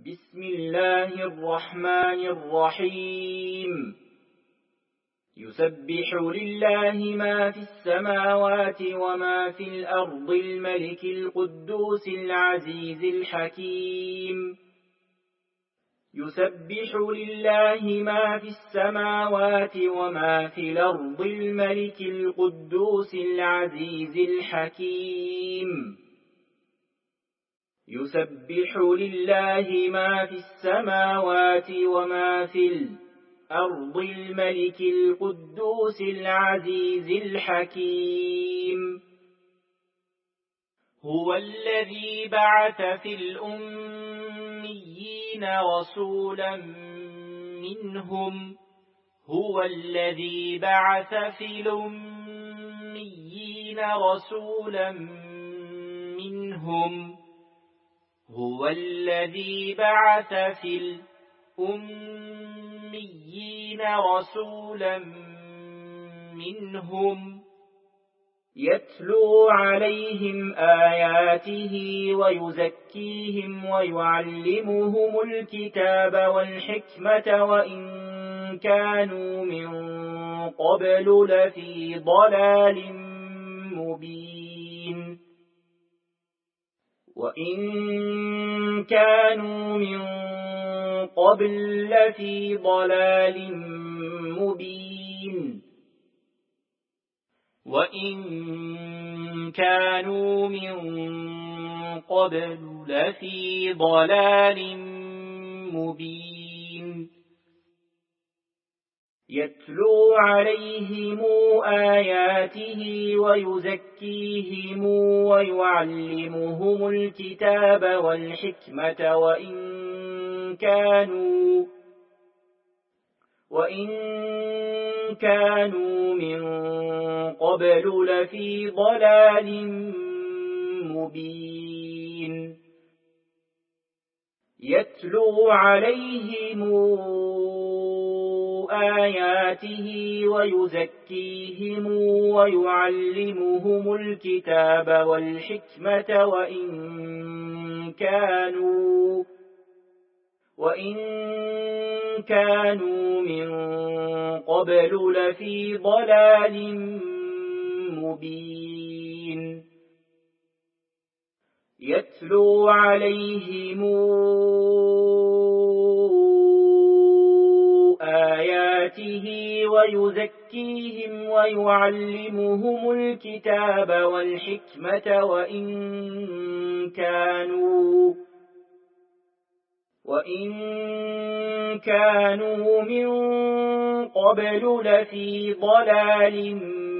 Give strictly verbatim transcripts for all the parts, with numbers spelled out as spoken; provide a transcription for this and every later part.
بسم الله الرحمن الرحيم يسبح لله ما في السماوات وما في الأرض الملك القدوس العزيز الحكيم يسبح لله ما في السماوات وما في الأرض الملك القدوس العزيز الحكيم يسبح لله ما في السماوات وما في الأرض الملك القدوس العزيز الحكيم هو الذي بعث في الأميين رسولا منهم هو الذي بعث في الأميين رسولا منهم هو الذي بعث في الأميين رسولا منهم يتلو عليهم آياته ويزكيهم ويعلمهم الكتاب والحكمة وإن كانوا من قبل لفي ضلال مبين وإن كانوا من قبل لفي ضلال مبين وإن كانوا من قبل لفي ضلال مبين يتلو عليهم آياته ويزكيهم ويعلمهم الكتاب والحكمة وإن كانوا وإن كانوا من قبل لفي ضلال مبين يتلو عليهم آياته ويزكيهم ويعلمهم الكتاب والحكمة وإن كانوا وإن كانوا من قبل لفي ضلال مبين يتلو عليهم آياته ويزكيهم ويعلمهم الكتاب والحكمة وإن كانوا وإن كانوا من قبل لفي ضلال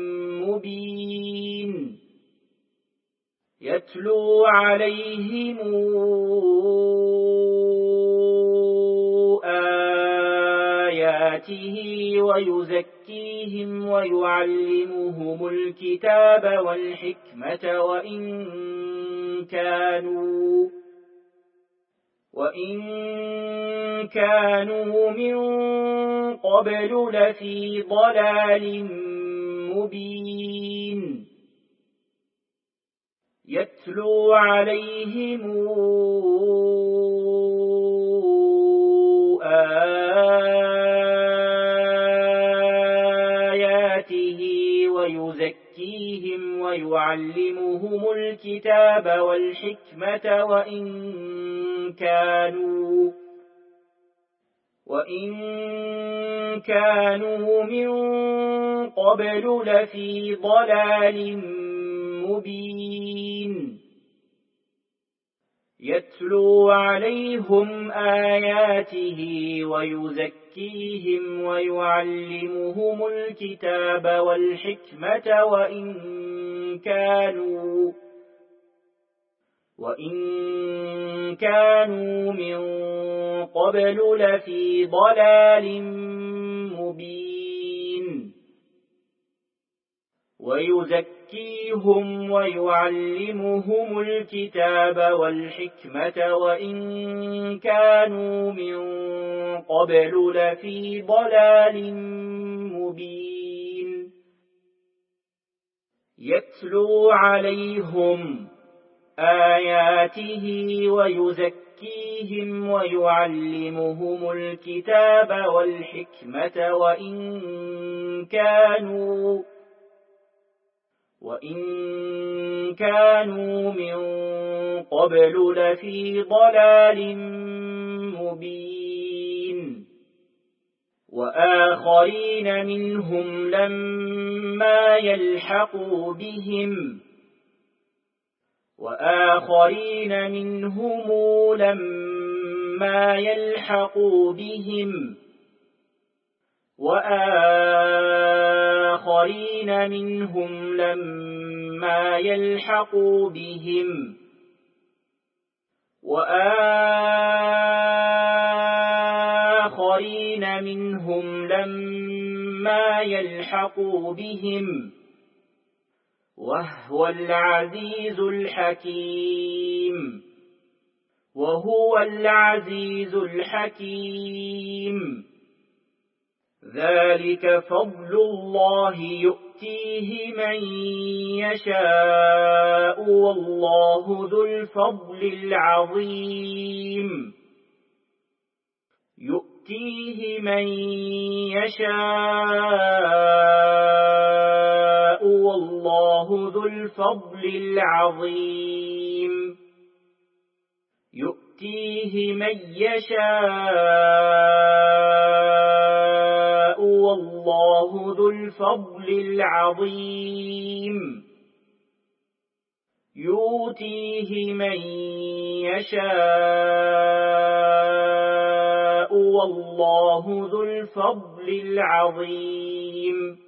مبين يتلو عليهم آياته ويزكيهم ويعلمهم الكتاب والحكمة وإن كانوا وإن كانوا من قبل لفي ضلال مبين يتلو عليهم آياته ويزكيهم ويعلمهم الكتاب والحكمة وإن كانوا وإن كانوا من قبل لفي ضلال مبين يتلو عليهم آياته ويزكيهم ويعلمهم الكتاب والحكمة وإن كانوا وإن كانوا من قبل لفي ضلال مبين ويزكيهم ويعلمهم الكتاب والحكمة وإن كانوا من قبل لفي ضلال مبين يتلو عليهم آياته ويزكيهم ويزكيهم ويعلمهم الكتاب والحكمة وإن كانوا وإن كانوا من قبل لفي ضلال مبين وآخرين منهم لما يلحقوا بهم وآخرين منهم لما يلحقوا بهم وآخرين منهم لما يلحقوا بهم وآخرين منهم لما يلحقوا بهم وهو العزيز الحكيم وهو العزيز الحكيم ذلك فضل الله يؤتيه من يشاء والله ذو الفضل العظيم يؤتيه من يشاء والله ذو الفضل العظيم يؤتيه من يشاء والله ذو الفضل العظيم يؤتيه من يشاء والله ذو الفضل العظيم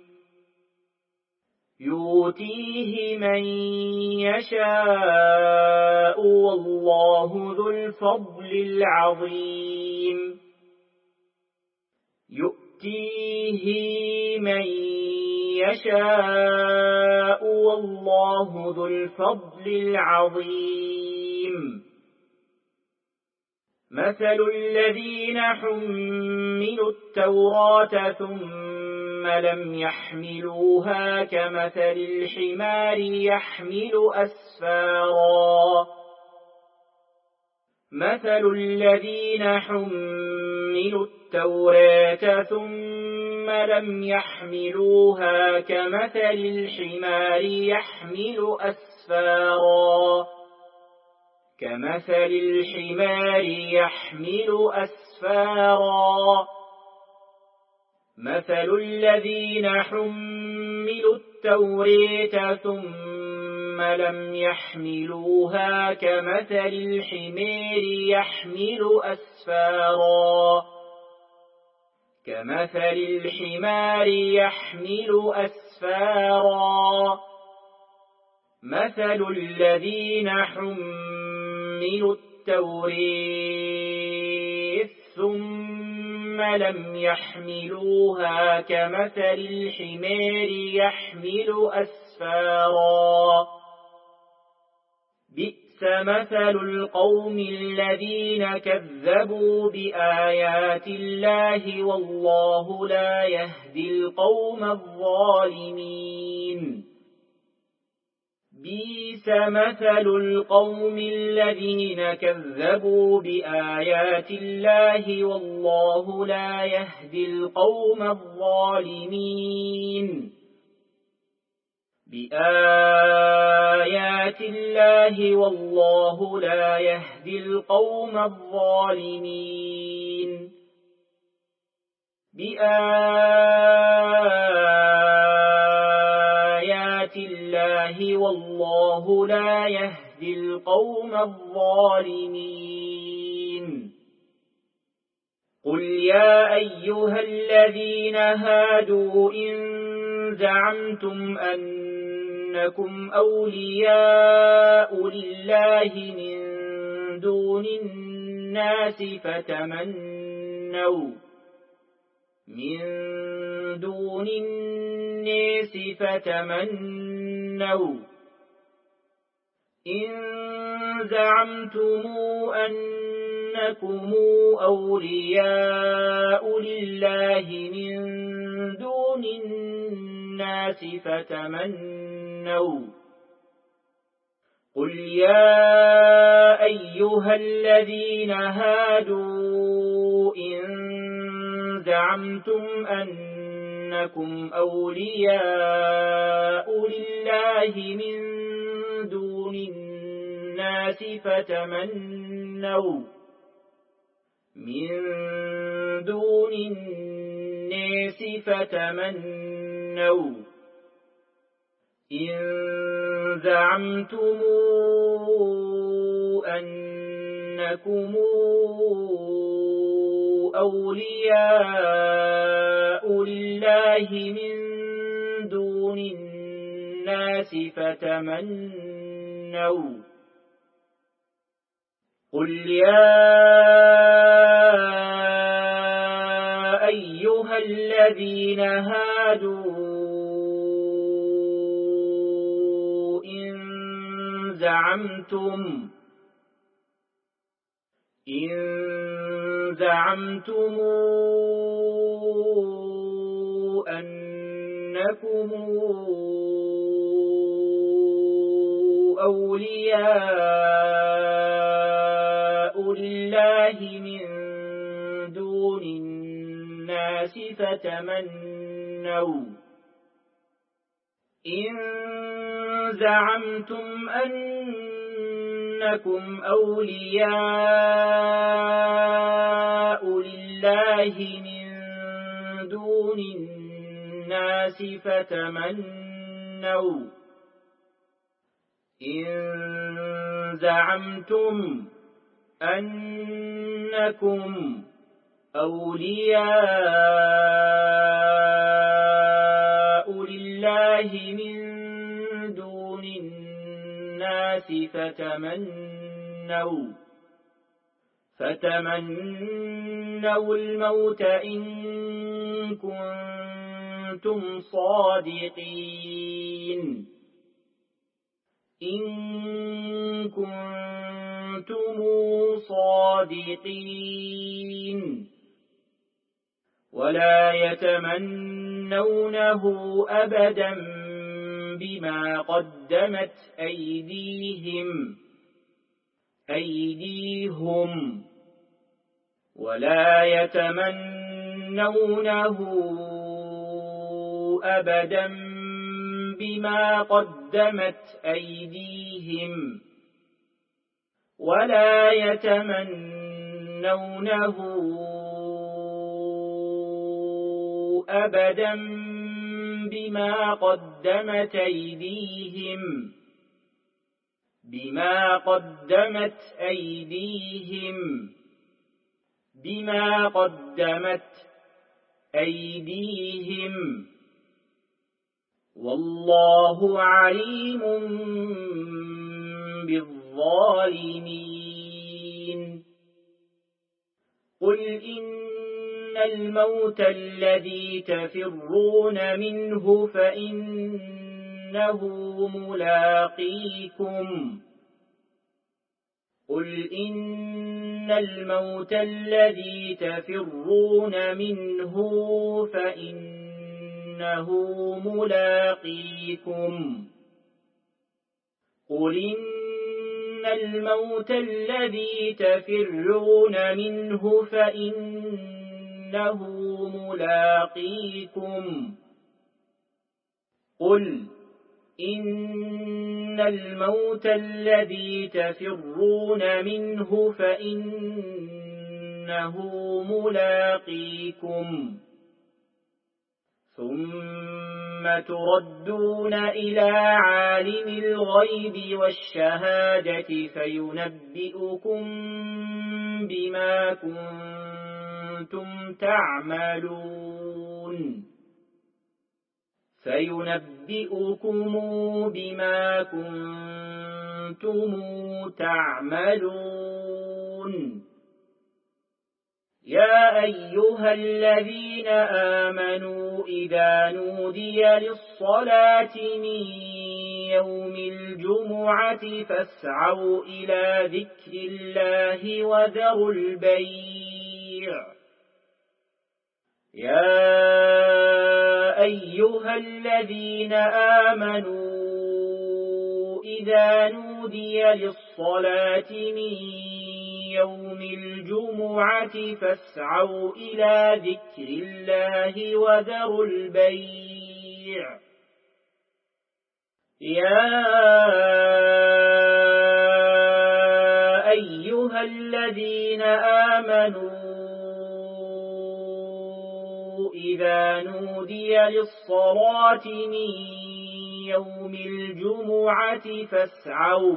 يؤتيه من يشاء والله ذو الفضل العظيم يؤتيه من يشاء والله ذو الفضل العظيم مثل الذين حملوا التوراة ثم لم يحملوها كمثل الحمار يحمل أسفارا مثل الذين حملوا التوراة ثم لم يحملوها كمثل الحمار يحمل أسفارا كمثل الحمار يحمل أسفارا مثل الذين حملوا التوراة ثم لم يحملوها كمثل الحمار يحمل أسفارا كمثل الحمار يحمل أسفارا مثل الذين حملوا التوراة ثم لم يحملوها كمثل الحمار يحمل أسفارا بئس مثل القوم الذين كذبوا بآيات الله والله لا يهدي القوم الظالمين بئس مثل القوم الذين كذبوا بآيات الله والله لا يهدي القوم الظالمين بآيات الله والله لا يهدي القوم الظالمين بآيات الله والله لا يهدي القوم الظالمين قل يا أيها الذين هادوا إن زعمتم أنكم أولياء لله من دون الناس فتمنوا من دون الناس فتمنوا إن زعمتم أنكم أولياء لله من دون الناس فتمنوا قل يا أيها أيها الذين هادوا إن زعمتم أنكم أولياء لله من دون الناس فتمنوا من دون الناس فتمنوا إن زعمتم أنكم أولياء لله من دون الناس فتمنوا قل يا أيها الذين هادوا إن زعمتم إن زعمتم أنكم أولياء لله من دون الناس فتمنوا إن زعمتم أنكم أولياء لله من دون الناس فتمنوا إن زعمتم أنكم أولياء لله من دون الناس فتمنوا فتمنوا الموت إن كنتم صادقين إن كنتم صادقين ولا يتمنونه أبدا بما قدمت أيديهم أيديهم ولا يتمنونه أبدا بما قدمت أيديهم ولا يتمنونه أبدا بما قدمت أيديهم بما قدمت أيديهم بما قدمت أيديهم والله عليم بالظالمين قل إن الموت الذي تفرون منه فإنه ملاقيكم قل إن الموت الذي تفرون منه فإنه ملاقيكم قل إن الموت الذي تفرون منه فإنه ملاقيكم قل إن الموت الذي تفرون منه فإنه ملاقيكم ثم تردون إلى عالم الغيب والشهادة فينبئكم بما كنتم تعملون فينبئكم بما كنتم تعملون يا أيها الذين آمنوا إذا نودي للصلاة من يوم الجمعة فاسعوا إلى ذكر الله وذروا البيع يا أيها الذين آمنوا إذا نودي للصلاة للصلاة من يوم الجمعة فاسعوا إلى ذكر الله وذروا البيع. يا أيها الذين آمنوا إذا نودي للصلاة من يوم الجمعة فاسعوا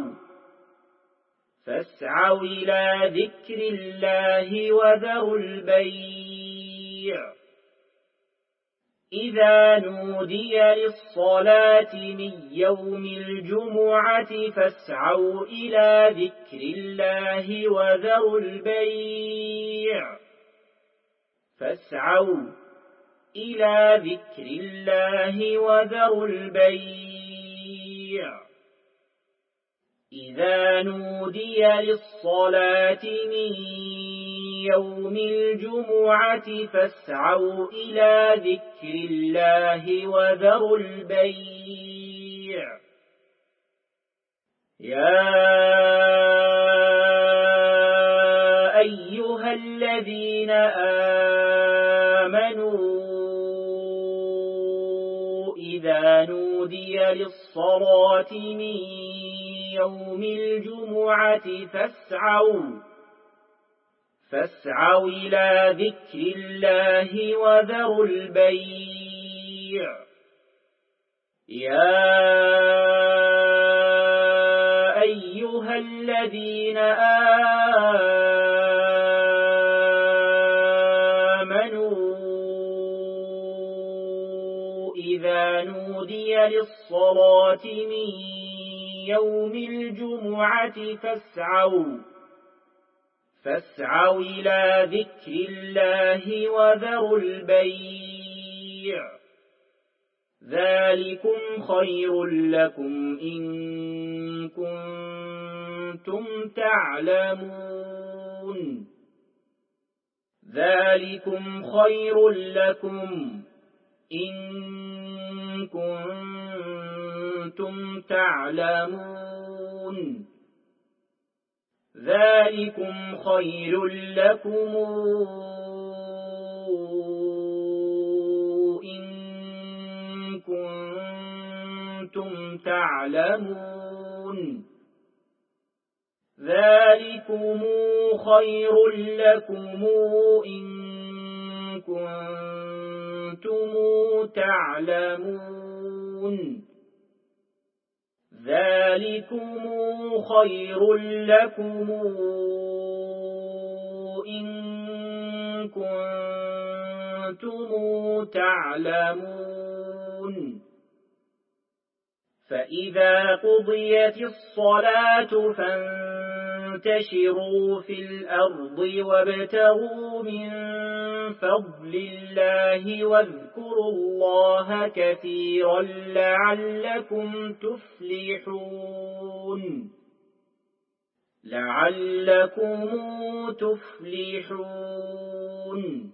فاسعوا إلى ذكر الله وذروا البيع. إذا نودي للصلاة من يوم الجمعة فاسعوا إلى ذكر الله وذروا البيع فاسعوا إلى ذكر الله وذروا البيع. إذا نودي للصلاة من يوم الجمعة فاسعوا إلى ذكر الله وذروا البيع. يا أيها الذين آمنوا إذا نودي للصلاة من يوم الجمعة فاسعوا فاسعوا إلى ذكر الله وذروا البيع. يا أيها الذين آمنوا إذا نودي للصلاة من يوم الجمعة فاسعوا فاسعوا إلى ذكر الله وذروا البيع. ذلكم خير لكم إن كنتم تعلمون. ذلكم خير لكم إن كنتم تعلمون. ذلكم خير لكم إن كنتم تعلمون. ذلكم خير لكم إن كنتم تعلمون. ذلكم خير لكم إن كنتم تعلمون. فإذا قضيت الصلاة فانتشروا في الأرض وابتغوا من فضل الله واذكروا الله كثيرا لعلكم تفلحون. لعلكم تفلحون.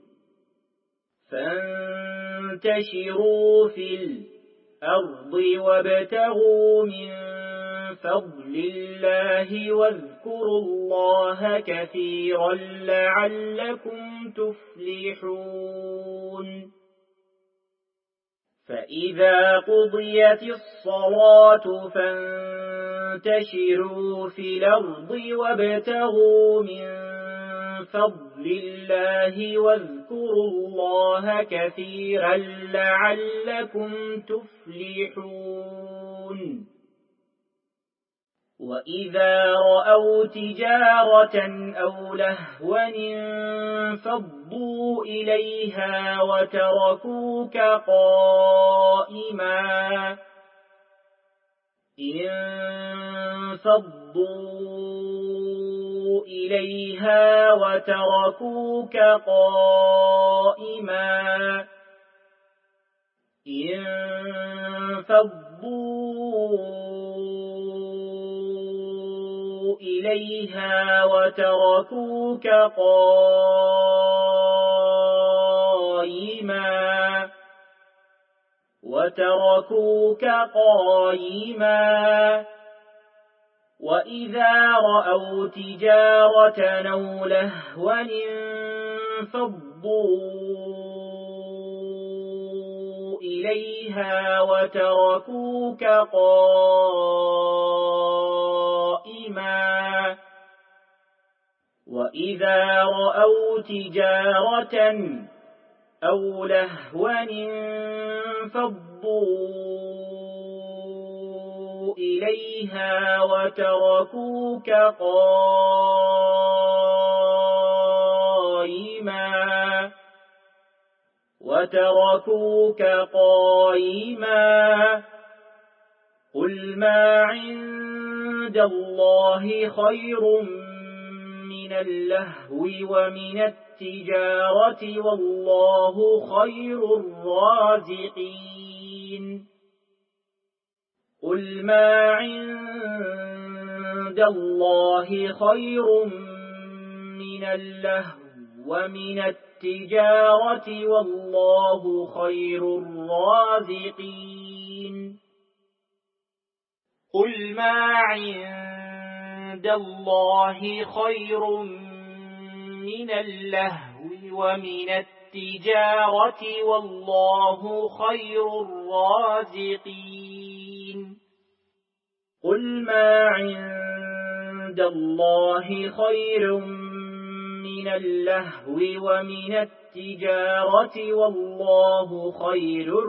فانتشروا في الأرض وابتغوا من فضل الله واذكروا الله كثيرا لعلكم تفلحون. فإذا قضيت الصلاة فانتشروا في الأرض وابتغوا من فضل الله واذكروا الله كثيرا لعلكم تفلحون. وإذا رأوا تجارة أو لهوا انفضوا إليها وتركوك قائما انفضوا إليها وتركوك قائما انفضوا إليها وتركوك قائما وتركوك قائما وإذا رأوا تجارة أو لهوا انفضوا إليها وتركوك قائما وإذا رأوا تجارة أو لهوا انفضوا إليها وتركوك قائما وتركوك قائما قل ما عند الله خير من اللهو ومن التجارة والله خير الرازقين قل ما عند الله خير من اللهو ومن التجارة والله خير الرازقين قل ما عند الله خير من اللهو ومن التجارة والله خير الرازقين قل ما عند الله خير من اللهو ومن التجارة والله خير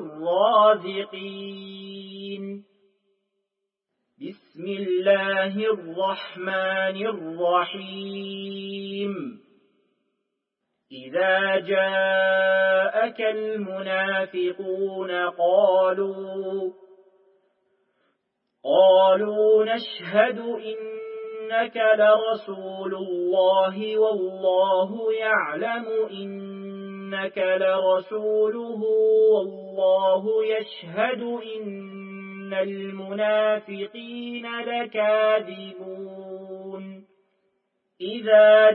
الرازقين بسم الله الرحمن الرحيم إذا جاءك المنافقون قالوا قالوا نشهد إنك لرسول الله والله يعلم إنك لرسوله والله يشهد إن المنافقين لكاذبون إذا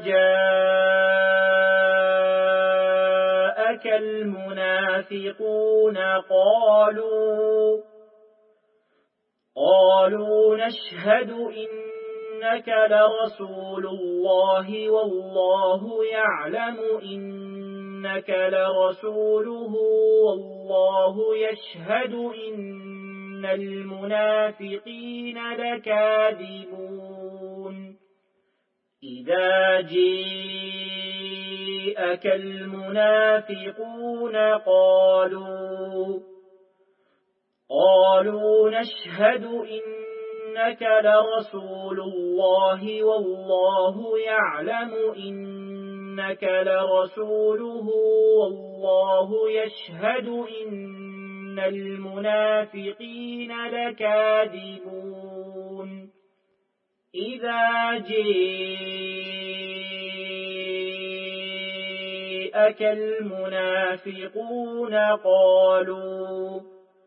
جاءك المنافقون قالوا قالوا نشهد إنك لرسول الله والله يعلم إنك لرسوله والله يشهد إن المنافقين لكاذبون إذا جاءك المنافقون قالوا قالوا نشهد إنك لرسول الله والله يعلم إنك لرسوله والله يشهد إن المنافقين لكاذبون إذا جاءك المنافقون قالوا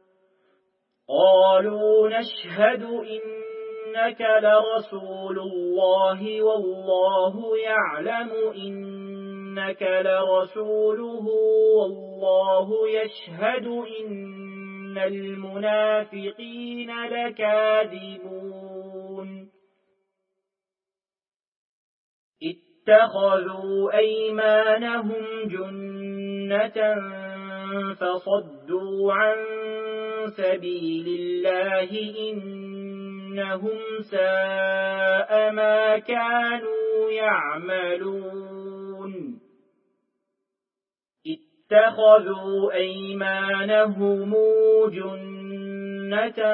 قالوا نشهد إنك لرسول الله والله يعلم إنك لرسوله والله يشهد إن المنافقين لكاذبون اتخذوا أيمانهم جنة فصدوا عن سبيل الله إنهم ساء ما كانوا يعملون اتخذوا أيمانهم جنة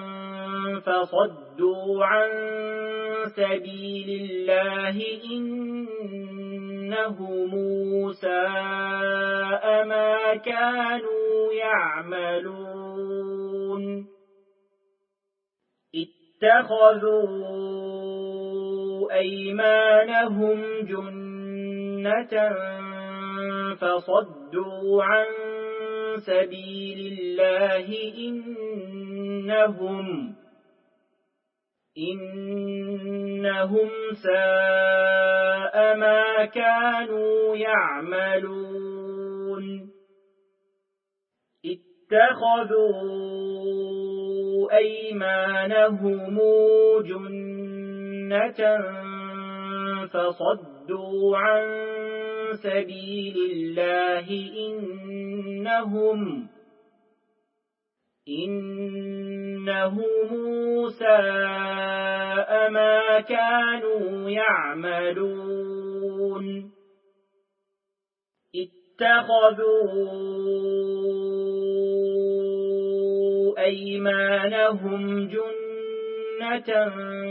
فصدوا عن سبيل الله إنهم ساء ما كانوا يعملون اتخذوا أيمانهم جنة فصدوا عن سبيل الله إنهم إنهم ساء ما كانوا يعملون اتخذوا أيمانهم جنة فصدوا عن سبيل الله إنهم إنهم ساء ما كانوا يعملون اتخذوا أيمانهم جنة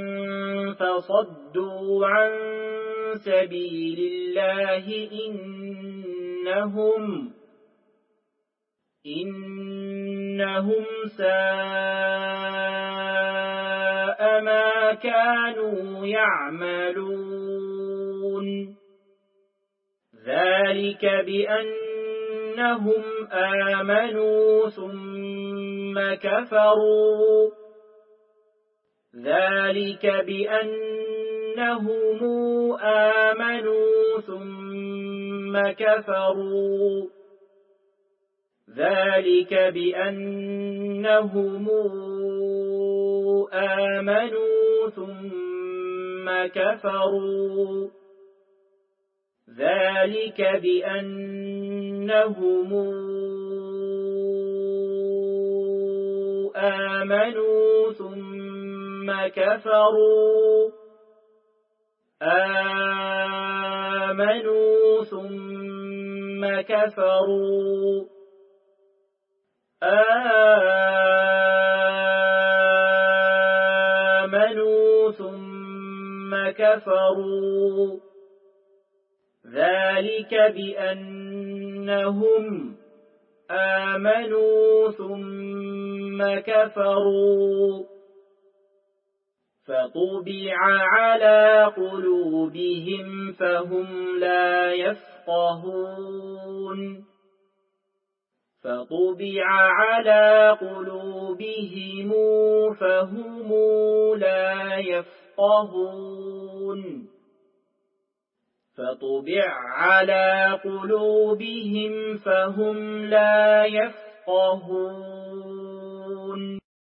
فصدوا عن سبيل الله إنهم إنهم ساء ما كانوا يعملون ذلك بأنهم آمنوا ثم كفروا ذلك بأنهم آمنوا ثم كفروا ذلك بأنهم آمنوا ثم كفروا ذلك بأنهم آمنوا ثم كفروا آمنوا ثم كفروا آمنوا ثم كفروا ذلك بأنهم آمنوا ثم كفروا فطبع على قلوبهم فهم لا يفقهون فطبع على قلوبهم فهم لا يفقهون فطبع على قلوبهم فهم لا يفقهون